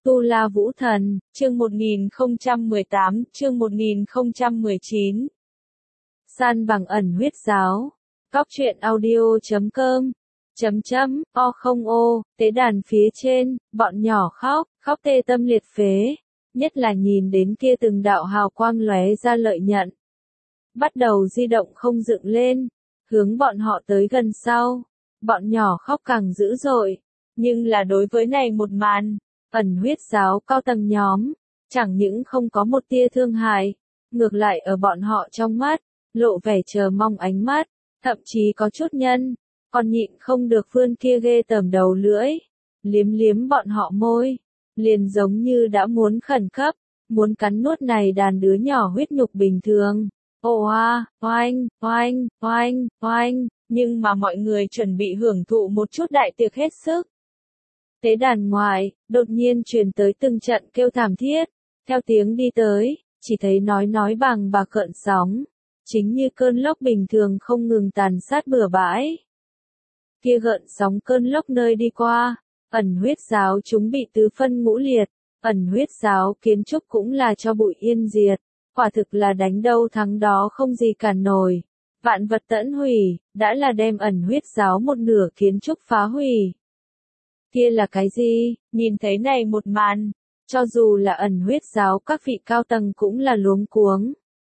Tu La Vũ Thần, chương 1018, chương 1019. San bằng ẩn huyết giáo. Cóc truyện audio.com. O không ô, tế đàn phía trên, bọn nhỏ khóc tê tâm liệt phế. Nhất là nhìn đến kia từng đạo hào quang lóe ra lợi nhận. Bắt đầu di động không dựng lên, hướng bọn họ tới gần sau. Bọn nhỏ khóc càng dữ dội, nhưng là đối với này một màn, ẩn huyết giáo cao tầng nhóm, chẳng những không có một tia thương hại, ngược lại ở bọn họ trong mắt, lộ vẻ chờ mong ánh mắt, thậm chí có chút nhân, còn nhịn không được vươn kia ghê tởm đầu lưỡi, liếm liếm bọn họ môi, liền giống như đã muốn khẩn cấp, muốn cắn nuốt này đàn đứa nhỏ huyết nhục bình thường. Oanh, nhưng mà mọi người chuẩn bị hưởng thụ một chút đại tiệc hết sức. Tế đàn ngoài, đột nhiên truyền tới từng trận kêu thảm thiết, theo tiếng đi tới, chỉ thấy nói bằng bà cợn sóng, chính như cơn lốc bình thường không ngừng tàn sát bừa bãi. Kia gợn sóng cơn lốc nơi đi qua, ẩn huyết giáo chúng bị tứ phân ngũ liệt, ẩn huyết giáo kiến trúc cũng là cho bụi yên diệt, quả thực là đánh đâu thắng đó không gì cản nổi. Vạn vật tẫn hủy, đã là đem ẩn huyết giáo một nửa kiến trúc phá hủy. Kia là cái gì? Nhìn thấy này một màn, cho dù là ẩn huyết giáo các vị cao tầng cũng là luống cuống.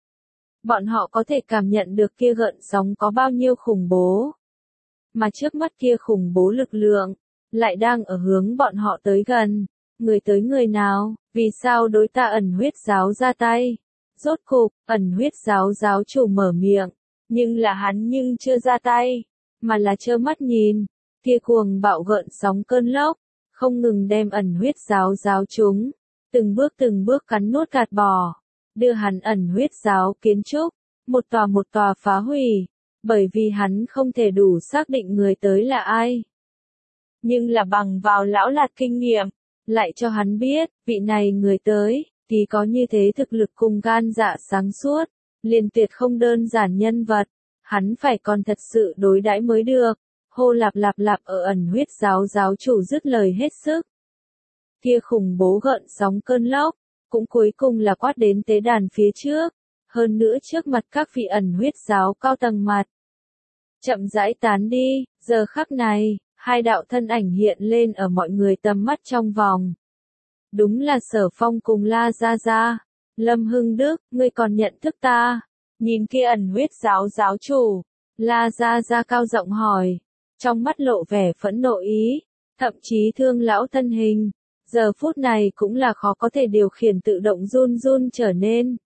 Bọn họ có thể cảm nhận được kia gợn sóng có bao nhiêu khủng bố. Mà trước mắt kia khủng bố lực lượng, lại đang ở hướng bọn họ tới gần. Người tới người nào, vì sao đối ta ẩn huyết giáo ra tay? Rốt cục, ẩn huyết giáo giáo chủ mở miệng, nhưng là hắn chưa ra tay, mà là trơ mắt nhìn. Kia cuồng bạo gợn sóng cơn lốc, không ngừng đem ẩn huyết giáo chúng, từng bước cắn nuốt gạt bỏ, đưa hắn ẩn huyết giáo kiến trúc, một tòa phá hủy, bởi vì hắn không thể đủ xác định người tới là ai. Nhưng là bằng vào lão lạt kinh nghiệm, lại cho hắn biết, vị này người tới, thì có như thế thực lực cùng gan dạ sáng suốt, liền tuyệt không đơn giản nhân vật, hắn phải còn thật sự đối đãi mới được. Hô lạp ở ẩn huyết giáo chủ dứt lời hết sức. Kia khủng bố gợn sóng cơn lốc, cũng cuối cùng là quát đến tế đàn phía trước, hơn nữa trước mặt các vị ẩn huyết giáo cao tầng mặt. Chậm rãi tán đi, giờ khắc này, hai đạo thân ảnh hiện lên ở mọi người tầm mắt trong vòng. Đúng là Sở Phong cùng La Gia Gia. Lâm Hưng Đức, ngươi còn nhận thức ta? Nhìn kia ẩn huyết giáo chủ, La Gia Gia cao giọng hỏi. Trong mắt lộ vẻ phẫn nộ ý, thậm chí thương lão thân hình, giờ phút này cũng là khó có thể điều khiển tự động run trở nên.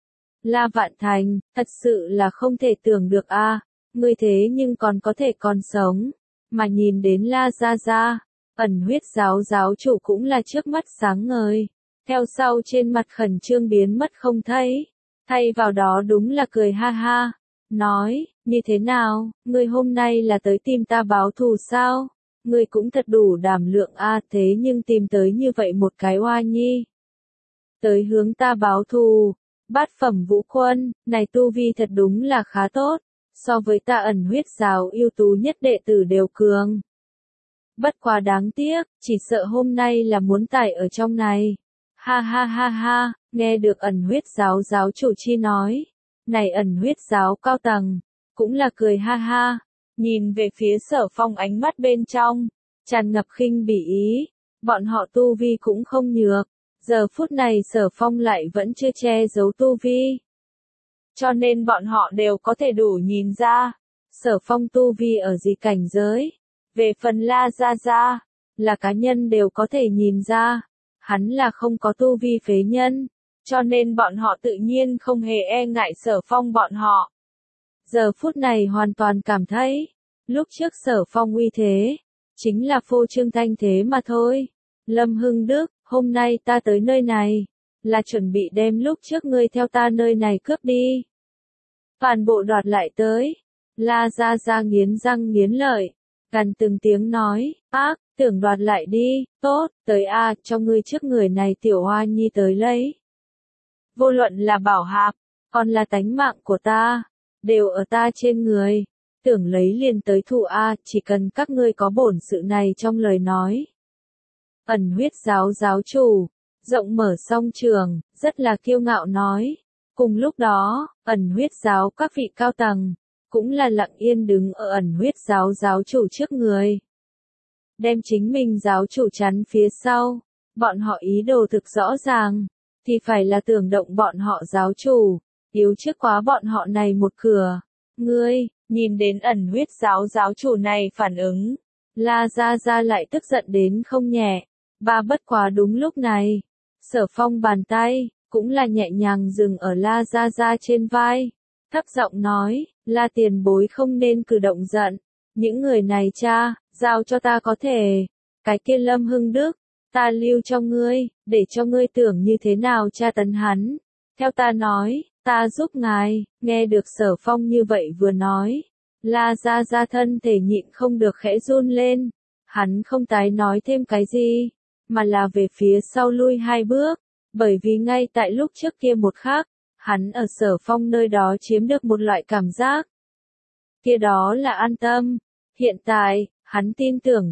La Vạn Thành, thật sự là không thể tưởng được a, ngươi thế nhưng còn có thể còn sống, mà nhìn đến La Gia Gia, ẩn huyết giáo chủ cũng là trước mắt sáng ngời, theo sau trên mặt khẩn trương biến mất không thấy, thay vào đó đúng là cười ha ha. Nói, như thế nào, ngươi hôm nay là tới tìm ta báo thù sao? Ngươi cũng thật đủ đảm lượng a, thế nhưng tìm tới như vậy một cái oa nhi. Tới hướng ta báo thù, bát phẩm vũ quân, này tu vi thật đúng là khá tốt, so với ta ẩn huyết giáo ưu tú nhất đệ tử đều cường. Bất quá đáng tiếc, chỉ sợ hôm nay là muốn tải ở trong này. Ha, nghe được ẩn huyết giáo chủ chi nói. Này ẩn huyết giáo cao tầng, cũng là cười ha ha, nhìn về phía Sở Phong ánh mắt bên trong, tràn ngập khinh bỉ ý, bọn họ tu vi cũng không nhược, giờ phút này Sở Phong lại vẫn chưa che giấu tu vi. Cho nên bọn họ đều có thể đủ nhìn ra, Sở Phong tu vi ở gì cảnh giới, về phần La Gia Gia, là cá nhân đều có thể nhìn ra, hắn là không có tu vi phế nhân. Cho nên bọn họ tự nhiên không hề e ngại Sở Phong bọn họ. Giờ phút này hoàn toàn cảm thấy, lúc trước Sở Phong uy thế, chính là phô trương thanh thế mà thôi. Lâm Hưng Đức, hôm nay ta tới nơi này, là chuẩn bị đem lúc trước ngươi theo ta nơi này cướp đi. Toàn bộ đoạt lại tới. La Gia Gia nghiến răng nghiến lợi, gần từng tiếng nói, ác, tưởng đoạt lại đi, tốt, tới a, cho ngươi trước người này tiểu hoa nhi tới lấy. Vô luận là bảo hạp, còn là tánh mạng của ta, đều ở ta trên người, tưởng lấy liền tới thụ a, chỉ cần các ngươi có bổn sự này trong lời nói. Ẩn huyết giáo giáo chủ, rộng mở song trường, rất là kiêu ngạo nói. Cùng lúc đó, ẩn huyết giáo các vị cao tầng, cũng là lặng yên đứng ở ẩn huyết giáo giáo chủ trước người. Đem chính mình giáo chủ chắn phía sau, bọn họ ý đồ thực rõ ràng, thì phải là tưởng động bọn họ giáo chủ, yếu trước quá bọn họ này một cửa. Ngươi, nhìn đến ẩn huyết giáo giáo chủ này phản ứng, La Gia Gia lại tức giận đến không nhẹ. Bất quá đúng lúc này, Sở Phong bàn tay, cũng là nhẹ nhàng dừng ở La Gia Gia trên vai. Thấp giọng nói, La tiền bối không nên cử động giận. Những người này cha, giao cho ta có thể. Cái kia Lâm Hưng Đức, ta lưu cho ngươi, để cho ngươi tưởng như thế nào tra tấn hắn. Theo ta nói, ta giúp ngài, nghe được Sở Phong như vậy vừa nói. La Gia Gia thân thể nhịn không được khẽ run lên. Hắn không tái nói thêm cái gì, mà là về phía sau lui 2 bước. Bởi vì ngay tại lúc trước kia một khắc, hắn ở Sở Phong nơi đó chiếm được một loại cảm giác. Kia đó là an tâm. Hiện tại, hắn tin tưởng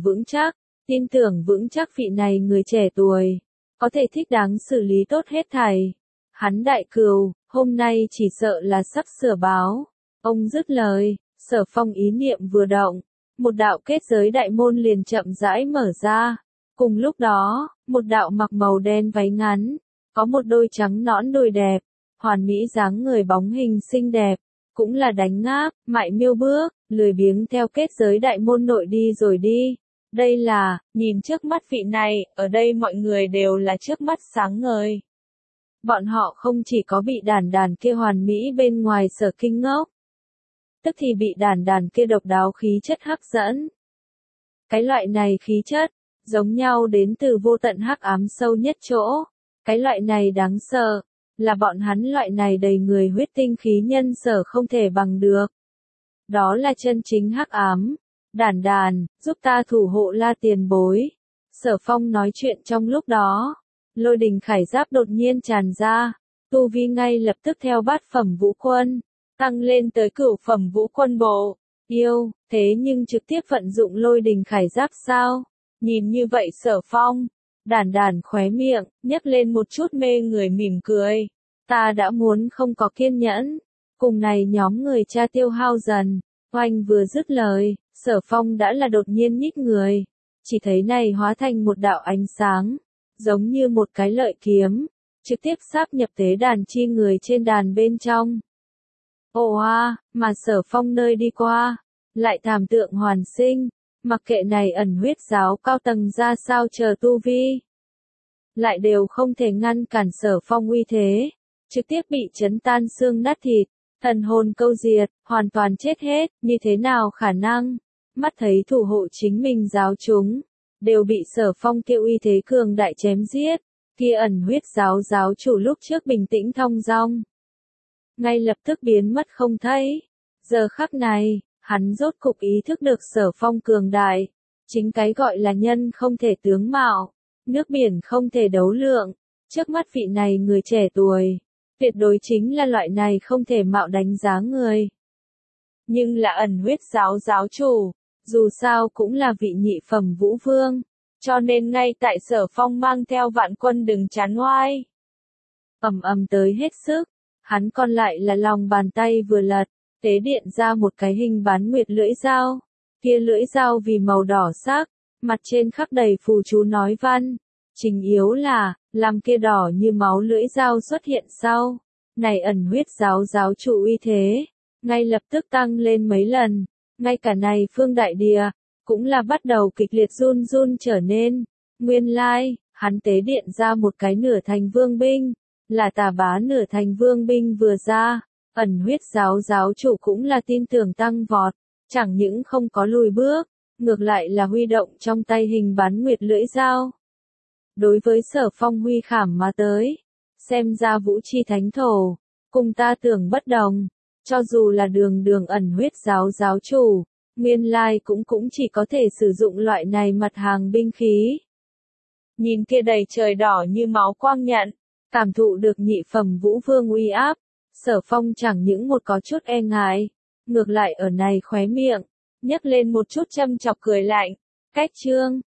vững chắc vị này người trẻ tuổi, có thể thích đáng xử lý tốt hết thảy. Hắn đại cừu, hôm nay chỉ sợ là sắp sửa báo. Ông dứt lời, Sở Phong ý niệm vừa động, một đạo kết giới đại môn liền chậm rãi mở ra. Cùng lúc đó, một đạo mặc màu đen váy ngắn, có một đôi trắng nõn đùi đẹp, hoàn mỹ dáng người bóng hình xinh đẹp, cũng là đánh ngáp, mại miêu bước, lười biếng theo kết giới đại môn nội đi rồi đi. Đây là, nhìn trước mắt vị này, ở đây mọi người đều là trước mắt sáng ngời. Bọn họ không chỉ có bị đàn kia hoàn mỹ bên ngoài sở kinh ngốc, tức thì bị đàn kia độc đáo khí chất hấp dẫn. Cái loại này khí chất, giống nhau đến từ vô tận hắc ám sâu nhất chỗ. Cái loại này đáng sợ, là bọn hắn loại này đầy người huyết tinh khí nhân sở không thể bằng được. Đó là chân chính hắc ám. Đàn, giúp ta thủ hộ La tiền bối. Sở Phong nói chuyện trong lúc đó, lôi đình khải giáp đột nhiên tràn ra, tu vi ngay lập tức theo bát phẩm vũ quân, tăng lên tới cửu phẩm vũ quân bộ. Yêu, thế nhưng trực tiếp vận dụng lôi đình khải giáp sao? Nhìn như vậy Sở Phong, đàn khóe miệng, nhếch lên một chút mê người mỉm cười. Ta đã muốn không có kiên nhẫn. Cùng này nhóm người cha tiêu hao dần. Oanh vừa dứt lời, Sở Phong đã là đột nhiên nhích người. Chỉ thấy này hóa thành một đạo ánh sáng, giống như một cái lợi kiếm, trực tiếp sáp nhập tế đàn chi người trên đàn bên trong. Ồ mà Sở Phong nơi đi qua, lại thảm tượng hoàn sinh, mặc kệ này ẩn huyết giáo cao tầng ra sao chờ tu vi, lại đều không thể ngăn cản Sở Phong uy thế, trực tiếp bị chấn tan xương nát thịt, thần hồn câu diệt, hoàn toàn chết hết, như thế nào khả năng? Mắt thấy thủ hộ chính mình giáo chúng, đều bị Sở Phong kêu uy thế cường đại chém giết, kia ẩn huyết giáo giáo chủ lúc trước bình tĩnh thong dong, ngay lập tức biến mất không thấy. Giờ khắc này, hắn rốt cục ý thức được Sở Phong cường đại, chính cái gọi là nhân không thể tướng mạo, nước biển không thể đấu lượng, trước mắt vị này người trẻ tuổi, tuyệt đối chính là loại này không thể mạo đánh giá người. Nhưng là ẩn huyết giáo giáo chủ, dù sao cũng là vị nhị phẩm vũ vương, cho nên ngay tại Sở Phong mang theo vạn quân đừng chán oai. Ầm tới hết sức, hắn còn lại là lòng bàn tay vừa lật, tế điện ra một cái hình bán nguyệt lưỡi dao. Kia lưỡi dao vì màu đỏ sắc, mặt trên khắc đầy phù chú nói văn. Chính yếu là, làm kia đỏ như máu lưỡi dao xuất hiện sau. Này ẩn huyết giáo giáo chủ uy thế, ngay lập tức tăng lên mấy lần. Ngay cả này phương đại địa, cũng là bắt đầu kịch liệt run run trở nên. Nguyên lai, hắn tế điện ra một cái nửa thành vương binh, là Tà Bá nửa thành vương binh vừa ra. Ẩn huyết giáo giáo chủ cũng là tin tưởng tăng vọt, chẳng những không có lùi bước, ngược lại là huy động trong tay hình bán nguyệt lưỡi dao. Đối với Sở Phong huy khảm mà tới, xem ra vũ chi thánh thổ, cùng ta tưởng bất đồng, cho dù là đường ẩn huyết giáo giáo chủ, nguyên lai cũng chỉ có thể sử dụng loại này mặt hàng binh khí. Nhìn kia đầy trời đỏ như máu quang nhận, cảm thụ được nhị phẩm vũ vương uy áp, Sở Phong chẳng những một có chút e ngại, ngược lại ở này khóe miệng, nhấc lên một chút châm chọc cười lạnh. Cách chương